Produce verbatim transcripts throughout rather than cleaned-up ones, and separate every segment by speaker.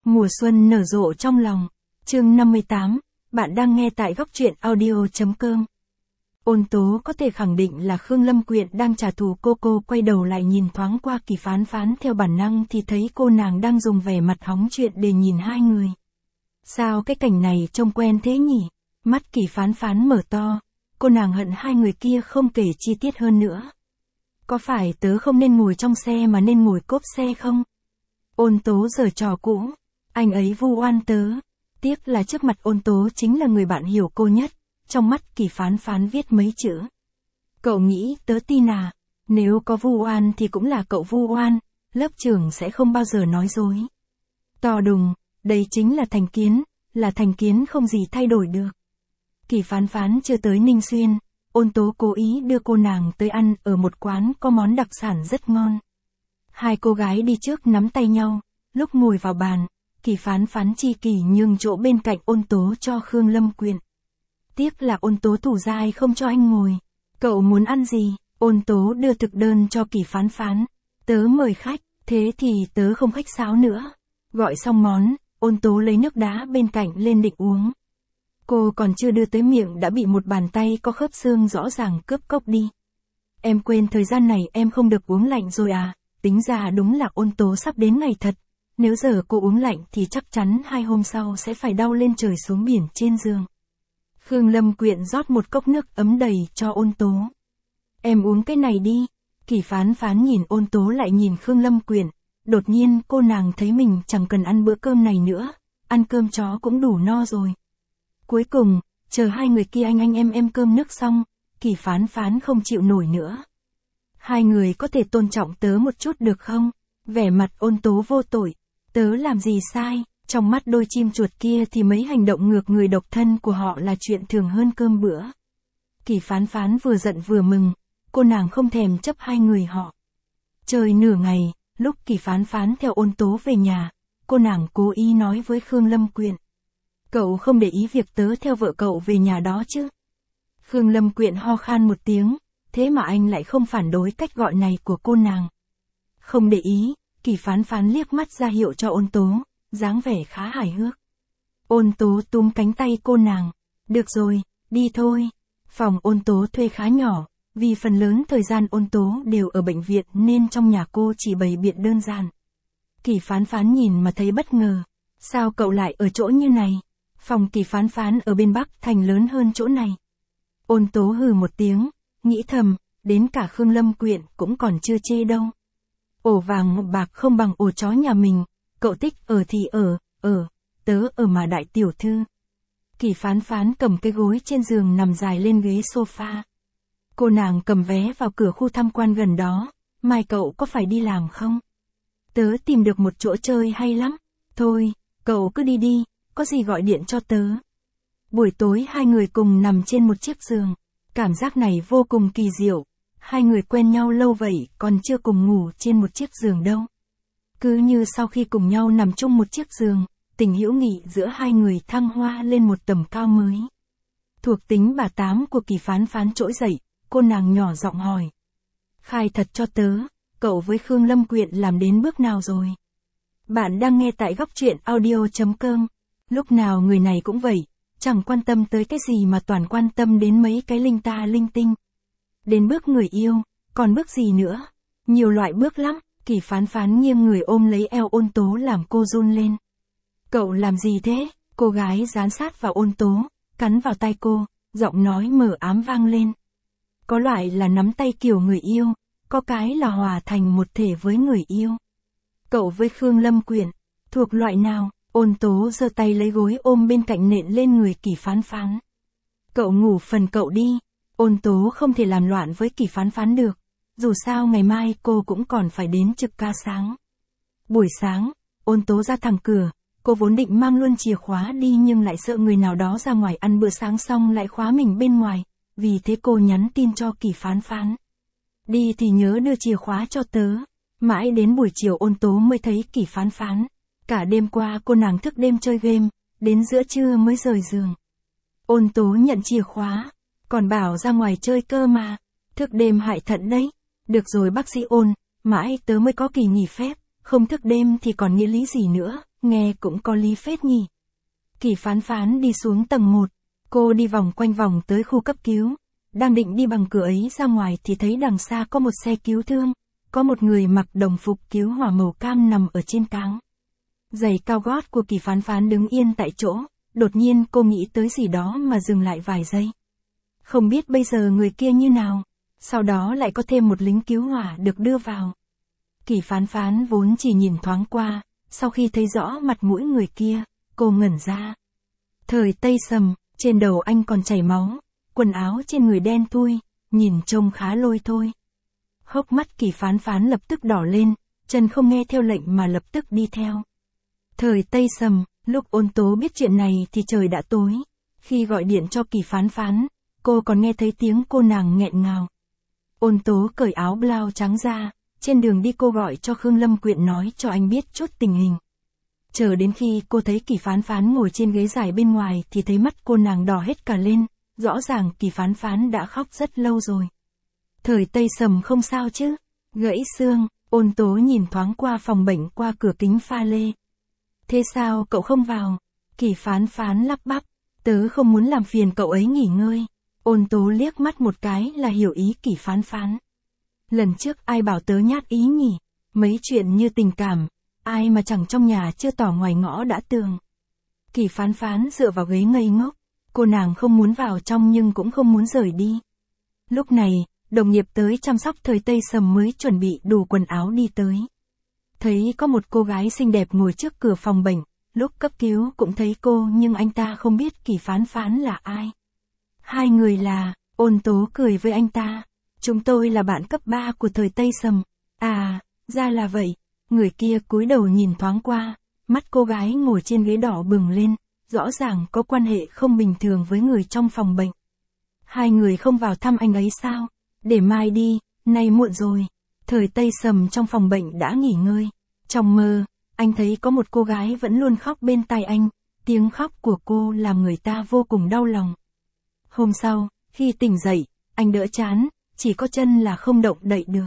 Speaker 1: Mùa xuân nở rộ trong lòng. Chương năm mươi tám, bạn đang nghe tại góc truyện audio chấm com. Ôn Tố có thể khẳng định là Khương Lâm Quyện đang trả thù cô. Cô quay đầu lại nhìn thoáng qua Kỳ Phán Phán, theo bản năng thì thấy cô nàng đang dùng vẻ mặt hóng chuyện để nhìn hai người. Sao cái cảnh này trông quen thế nhỉ? Mắt Kỳ Phán Phán mở to, cô nàng hận hai người kia không kể chi tiết hơn nữa. Có phải tớ không nên ngồi trong xe mà nên ngồi cốp xe không? Ôn Tố giở trò cũ, anh ấy vu oan tớ. Tiếc là trước mặt Ôn Tố chính là người bạn hiểu cô nhất. Trong mắt Kỳ Phán Phán viết mấy chữ. Cậu nghĩ tớ tin à? Nếu có vu oan thì cũng là cậu vu oan, lớp trưởng sẽ không bao giờ nói dối. To đùng, đây chính là thành kiến, là thành kiến không gì thay đổi được. Kỳ Phán Phán chưa tới Ninh Xuyên, Ôn Tố cố ý đưa cô nàng tới ăn ở một quán có món đặc sản rất ngon. Hai cô gái đi trước nắm tay nhau, lúc ngồi vào bàn, Kỳ Phán Phán chi kỷ nhường chỗ bên cạnh Ôn Tố cho Khương Lâm Quyện. Tiếc là Ôn Tố thủ dai không cho anh ngồi. Cậu muốn ăn gì? Ôn Tố đưa thực đơn cho Kỳ Phán Phán. Tớ mời khách, thế thì tớ không khách sáo nữa. Gọi xong món, Ôn Tố lấy nước đá bên cạnh lên định uống. Cô còn chưa đưa tới miệng đã bị một bàn tay có khớp xương rõ ràng cướp cốc đi. Em quên thời gian này em không được uống lạnh rồi à? Tính ra đúng là Ôn Tố sắp đến ngày thật. Nếu giờ cô uống lạnh thì chắc chắn hai hôm sau sẽ phải đau lên trời xuống biển trên giường. Khương Lâm Quyện rót một cốc nước ấm đầy cho Ôn Tố. Em uống cái này đi. Kỳ Phán Phán nhìn Ôn Tố lại nhìn Khương Lâm Quyện. Đột nhiên cô nàng thấy mình chẳng cần ăn bữa cơm này nữa. Ăn cơm chó cũng đủ no rồi. Cuối cùng, chờ hai người kia anh anh em em cơm nước xong, Kỳ Phán Phán không chịu nổi nữa. Hai người có thể tôn trọng tớ một chút được không? Vẻ mặt Ôn Tố vô tội. Tớ làm gì sai? Trong mắt đôi chim chuột kia thì mấy hành động ngược người độc thân của họ là chuyện thường hơn cơm bữa. Kỳ Phán Phán vừa giận vừa mừng, cô nàng không thèm chấp hai người họ. Chơi nửa ngày, lúc Kỳ Phán Phán theo Ôn Tố về nhà, cô nàng cố ý nói với Khương Lâm Quyện. Cậu không để ý việc tớ theo vợ cậu về nhà đó chứ? Khương Lâm Quyện ho khan một tiếng, thế mà anh lại không phản đối cách gọi này của cô nàng. Không để ý, Kỳ Phán Phán liếc mắt ra hiệu cho Ôn Tố, dáng vẻ khá hài hước. Ôn Tố túm cánh tay cô nàng. Được rồi, đi thôi. Phòng Ôn Tố thuê khá nhỏ, vì phần lớn thời gian Ôn Tố đều ở bệnh viện nên trong nhà cô chỉ bày biện đơn giản. Kỳ Phán Phán nhìn mà thấy bất ngờ. Sao cậu lại ở chỗ như này? Phòng Kỳ Phán Phán ở bên Bắc Thành lớn hơn chỗ này. Ôn Tố hừ một tiếng, nghĩ thầm, đến cả Khương Lâm Quyện cũng còn chưa chê đâu. Ổ vàng ngọc bạc không bằng ổ chó nhà mình, cậu thích ở thì ở, ở, tớ ở mà đại tiểu thư. Kỳ Phán Phán cầm cái gối trên giường nằm dài lên ghế sofa. Cô nàng cầm vé vào cửa khu tham quan gần đó, mai cậu có phải đi làm không? Tớ tìm được một chỗ chơi hay lắm, thôi, cậu cứ đi đi, có gì gọi điện cho tớ. Buổi tối hai người cùng nằm trên một chiếc giường, cảm giác này vô cùng kỳ diệu. Hai người quen nhau lâu vậy còn chưa cùng ngủ trên một chiếc giường đâu. Cứ như sau khi cùng nhau nằm chung một chiếc giường, tình hữu nghị giữa hai người thăng hoa lên một tầm cao mới. Thuộc tính bà tám của Kỳ Phán Phán trỗi dậy, cô nàng nhỏ giọng hỏi. Khai thật cho tớ, cậu với Khương Lâm Quyện làm đến bước nào rồi? Bạn đang nghe tại góc truyện audio chấm com. Lúc nào người này cũng vậy, chẳng quan tâm tới cái gì mà toàn quan tâm đến mấy cái linh ta linh tinh. Đến bước người yêu, còn bước gì nữa? Nhiều loại bước lắm. Kỳ Phán Phán nghiêng người ôm lấy eo Ôn Tố làm cô run lên. Cậu làm gì thế? Cô gái dán sát vào Ôn Tố, cắn vào tay cô, giọng nói mờ ám vang lên. Có loại là nắm tay kiểu người yêu, có cái là hòa thành một thể với người yêu. Cậu với Khương Lâm Quyện, thuộc loại nào? Ôn Tố giơ tay lấy gối ôm bên cạnh nện lên người Kỳ Phán Phán. Cậu ngủ phần cậu đi. Ôn Tố không thể làm loạn với Kỳ Phán Phán được. Dù sao ngày mai cô cũng còn phải đến trực ca sáng. Buổi sáng, Ôn Tố ra thẳng cửa, cô vốn định mang luôn chìa khóa đi nhưng lại sợ người nào đó ra ngoài ăn bữa sáng xong lại khóa mình bên ngoài, vì thế cô nhắn tin cho Kỳ Phán Phán. Đi thì nhớ đưa chìa khóa cho tớ. Mãi đến buổi chiều Ôn Tố mới thấy Kỳ Phán Phán. Cả đêm qua cô nàng thức đêm chơi game, đến giữa trưa mới rời giường. Ôn Tố nhận chìa khóa, còn bảo ra ngoài chơi cơ mà, thức đêm hại thận đấy. Được rồi bác sĩ Ôn, mãi tớ mới có kỳ nghỉ phép, không thức đêm thì còn nghĩa lý gì nữa, nghe cũng có lý phết nhỉ. Kỳ Phán Phán đi xuống tầng một, cô đi vòng quanh vòng tới khu cấp cứu. Đang định đi bằng cửa ấy ra ngoài thì thấy đằng xa có một xe cứu thương, có một người mặc đồng phục cứu hỏa màu cam nằm ở trên cáng. Giày cao gót của Kỳ Phán Phán đứng yên tại chỗ, đột nhiên cô nghĩ tới gì đó mà dừng lại vài giây. Không biết bây giờ người kia như nào, sau đó lại có thêm một lính cứu hỏa được đưa vào. Kỳ Phán Phán vốn chỉ nhìn thoáng qua, sau khi thấy rõ mặt mũi người kia, cô ngẩn ra. Thời Tây Sầm, trên đầu anh còn chảy máu, quần áo trên người đen thui, nhìn trông khá lôi thôi. Hốc mắt Kỳ Phán Phán lập tức đỏ lên, chân không nghe theo lệnh mà lập tức đi theo. Thời Tây Sầm, lúc Ôn Tố biết chuyện này thì trời đã tối. Khi gọi điện cho Kỳ Phán Phán, cô còn nghe thấy tiếng cô nàng nghẹn ngào. Ôn Tố cởi áo blau trắng ra, trên đường đi cô gọi cho Khương Lâm Quyện nói cho anh biết chút tình hình. Chờ đến khi cô thấy Kỳ Phán Phán ngồi trên ghế dài bên ngoài thì thấy mắt cô nàng đỏ hết cả lên, rõ ràng Kỳ Phán Phán đã khóc rất lâu rồi. Thời Tây Sầm không sao chứ? Gãy xương, Ôn Tố nhìn thoáng qua phòng bệnh qua cửa kính pha lê. Thế sao cậu không vào? Kỳ Phán Phán lắp bắp, tớ không muốn làm phiền cậu ấy nghỉ ngơi. Ôn Tố liếc mắt một cái là hiểu ý Kỳ Phán Phán. Lần trước ai bảo tớ nhát ý nhỉ? Mấy chuyện như tình cảm, ai mà chẳng trong nhà chưa tỏ ngoài ngõ đã tường. Kỳ Phán Phán dựa vào ghế ngây ngốc, cô nàng không muốn vào trong nhưng cũng không muốn rời đi. Lúc này, đồng nghiệp tới chăm sóc Thời Tây Sầm mới chuẩn bị đủ quần áo đi tới. Thấy có một cô gái xinh đẹp ngồi trước cửa phòng bệnh, lúc cấp cứu cũng thấy cô nhưng anh ta không biết Kỳ Phán Phán là ai. Hai người là, Ôn Tố cười với anh ta. Chúng tôi là bạn cấp ba của Thời Tây Sầm. À, ra là vậy. Người kia cúi đầu nhìn thoáng qua, mắt cô gái ngồi trên ghế đỏ bừng lên, rõ ràng có quan hệ không bình thường với người trong phòng bệnh. Hai người không vào thăm anh ấy sao? Để mai đi, nay muộn rồi. Thời Tây Sầm trong phòng bệnh đã nghỉ ngơi. Trong mơ, anh thấy có một cô gái vẫn luôn khóc bên tai anh, tiếng khóc của cô làm người ta vô cùng đau lòng. Hôm sau, khi tỉnh dậy, anh đỡ chán, chỉ có chân là không động đậy được.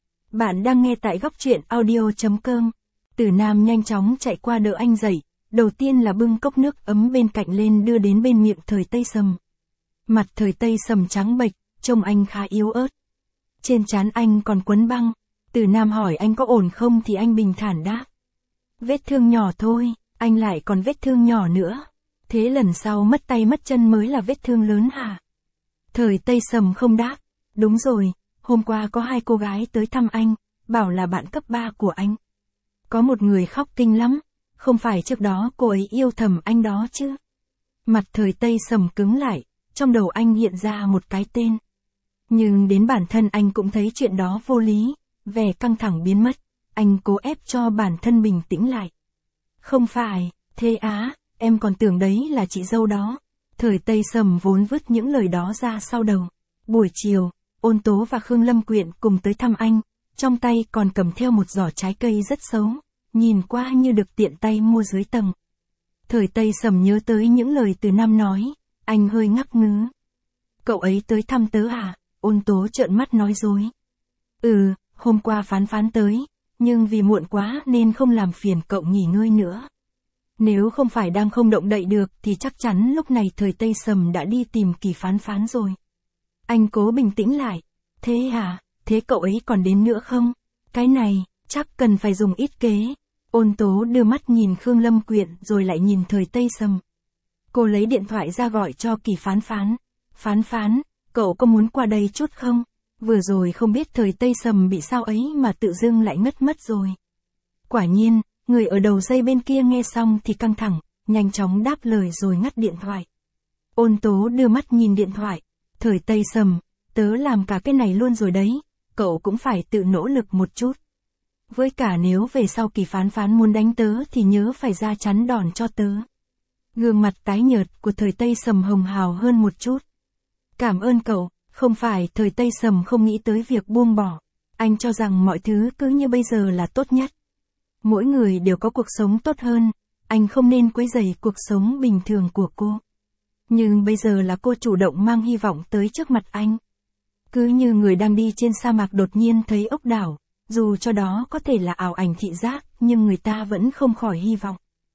Speaker 1: Bạn đang nghe tại góc truyện audio chấm com. Tử Nam nhanh chóng chạy qua đỡ anh dậy, đầu tiên là bưng cốc nước ấm bên cạnh lên đưa đến bên miệng Thời Tây Sầm. Mặt Thời Tây Sầm trắng bệch, trông anh khá yếu ớt. Trên trán anh còn quấn băng. Tử Nam hỏi anh có ổn không thì anh bình thản đáp. Vết thương nhỏ thôi, anh lại còn vết thương nhỏ nữa. Thế lần sau mất tay mất chân mới là vết thương lớn hả? Thời Tây Sầm không đáp. Đúng rồi, hôm qua có hai cô gái tới thăm anh, bảo là bạn cấp ba của anh. Có một người khóc kinh lắm, không phải trước đó cô ấy yêu thầm anh đó chứ? Mặt Thời Tây Sầm cứng lại, trong đầu anh hiện ra một cái tên. Nhưng đến bản thân anh cũng thấy chuyện đó vô lý, vẻ căng thẳng biến mất, anh cố ép cho bản thân bình tĩnh lại. Không phải, thế á, em còn tưởng đấy là chị dâu đó. Thời Tây Sầm vốn vứt những lời đó ra sau đầu. Buổi chiều, Ôn Tố và Khương Lâm Quyện cùng tới thăm anh, trong tay còn cầm theo một giỏ trái cây rất xấu, nhìn qua như được tiện tay mua dưới tầng. Thời Tây Sầm nhớ tới những lời Từ Nam nói, anh hơi ngắc ngứ. Cậu ấy tới thăm tớ à? Ôn Tố trợn mắt nói dối. Ừ, hôm qua Phán Phán tới, nhưng vì muộn quá nên không làm phiền cậu nghỉ ngơi nữa. Nếu không phải đang không động đậy được thì chắc chắn lúc này Thời Tây Sầm đã đi tìm Kỳ Phán Phán rồi. Anh cố bình tĩnh lại. Thế hả, thế cậu ấy còn đến nữa không? Cái này, chắc cần phải dùng ít kế. Ôn Tố đưa mắt nhìn Khương Lâm Quyện rồi lại nhìn Thời Tây Sầm. Cô lấy điện thoại ra gọi cho Kỳ Phán Phán. Phán Phán, cậu có muốn qua đây chút không? Vừa rồi không biết Thời Tây Sầm bị sao ấy mà tự dưng lại ngất mất rồi. Quả nhiên, người ở đầu dây bên kia nghe xong thì căng thẳng, nhanh chóng đáp lời rồi ngắt điện thoại. Ôn Tố đưa mắt nhìn điện thoại. Thời Tây Sầm, tớ làm cả cái này luôn rồi đấy, cậu cũng phải tự nỗ lực một chút. Với cả nếu về sau Kỳ Phán Phán muốn đánh tớ thì nhớ phải ra chắn đòn cho tớ. Gương mặt tái nhợt của Thời Tây Sầm hồng hào hơn một chút. Cảm ơn cậu, không phải Thời Tây Sầm không nghĩ tới việc buông bỏ. Anh cho rằng mọi thứ cứ như bây giờ là tốt nhất. Mỗi người đều có cuộc sống tốt hơn, anh không nên quấy rầy cuộc sống bình thường của cô. Nhưng bây giờ là cô chủ động mang hy vọng tới trước mặt anh. Cứ như người đang đi trên sa mạc đột nhiên thấy ốc đảo, dù cho đó có thể là ảo ảnh thị giác, nhưng người ta vẫn không khỏi hy vọng.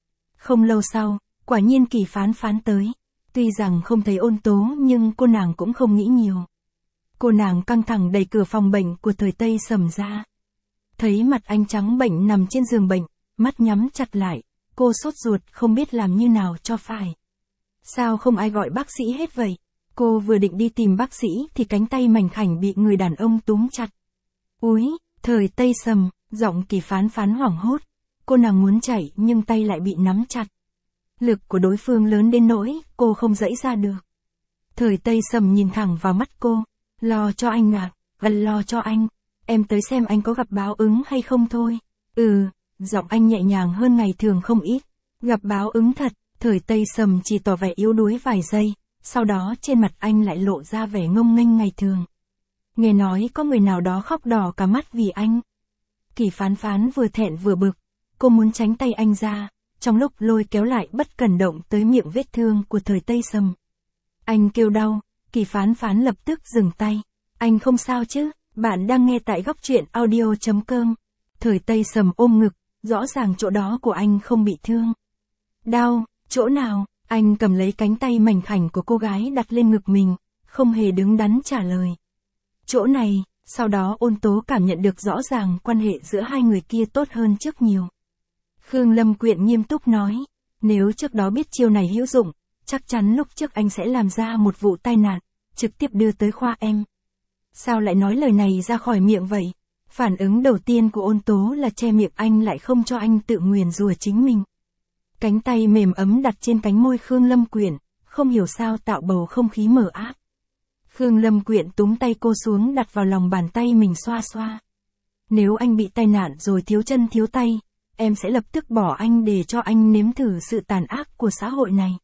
Speaker 1: Không lâu sau, quả nhiên Kỳ Phán Phán tới. Tuy rằng không thấy Ôn Tố nhưng cô nàng cũng không nghĩ nhiều. Cô nàng căng thẳng đẩy cửa phòng bệnh của Thời Tây Sầm ra. Thấy mặt anh trắng bệnh nằm trên giường bệnh, mắt nhắm chặt lại, cô sốt ruột không biết làm như nào cho phải. Sao không ai gọi bác sĩ hết vậy? Cô vừa định đi tìm bác sĩ thì cánh tay mảnh khảnh bị người đàn ông túm chặt. Úi, Thời Tây Sầm, giọng Kỳ Phán Phán hoảng hốt. Cô nàng muốn chạy nhưng tay lại bị nắm chặt. Lực của đối phương lớn đến nỗi cô không giãy ra được. Thời Tây Sầm nhìn thẳng vào mắt cô. Lo cho anh à, gần lo cho anh. Em tới xem anh có gặp báo ứng hay không thôi. Ừ, giọng anh nhẹ nhàng hơn ngày thường không ít. Gặp báo ứng thật. Thời Tây Sầm chỉ tỏ vẻ yếu đuối vài giây, sau đó trên mặt anh lại lộ ra vẻ ngông nghênh ngày thường. Nghe nói có người nào đó khóc đỏ cả mắt vì anh. Kỳ Phán Phán vừa thẹn vừa bực, cô muốn tránh tay anh ra, trong lúc lôi kéo lại bất cẩn động tới miệng vết thương của Thời Tây Sầm. Anh kêu đau, Kỳ Phán Phán lập tức dừng tay. Anh không sao chứ, bạn đang nghe tại góc truyện audio chấm com. Thời Tây Sầm ôm ngực, rõ ràng chỗ đó của anh không bị thương. Đau, chỗ nào? Anh cầm lấy cánh tay mảnh khảnh của cô gái đặt lên ngực mình, không hề đứng đắn trả lời. Chỗ này, sau đó Ôn Tố cảm nhận được rõ ràng quan hệ giữa hai người kia tốt hơn trước nhiều. Khương Lâm Quyện nghiêm túc nói, nếu trước đó biết chiêu này hữu dụng, chắc chắn lúc trước anh sẽ làm ra một vụ tai nạn, trực tiếp đưa tới khoa em. Sao lại nói lời này ra khỏi miệng vậy? Phản ứng đầu tiên của Ôn Tố là che miệng anh lại không cho anh tự nguyền rủa chính mình. Cánh tay mềm ấm đặt trên cánh môi Khương Lâm Quyện, không hiểu sao tạo bầu không khí mờ áp. Khương Lâm Quyện túm tay cô xuống đặt vào lòng bàn tay mình xoa xoa. Nếu anh bị tai nạn rồi thiếu chân thiếu tay, em sẽ lập tức bỏ anh để cho anh nếm thử sự tàn ác của xã hội này.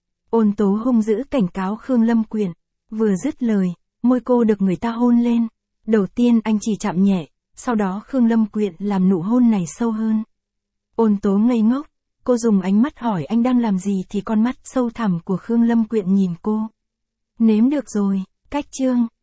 Speaker 1: Ôn Tố hung dữ cảnh cáo Khương Lâm Quyện, vừa dứt lời, môi cô được người ta hôn lên. Đầu tiên anh chỉ chạm nhẹ, sau đó Khương Lâm Quyện làm nụ hôn này sâu hơn. Ôn Tố ngây ngốc. Cô dùng ánh mắt hỏi anh đang làm gì thì con mắt sâu thẳm của Khương Lâm Quyện nhìn cô. Nếm được rồi, cách chương.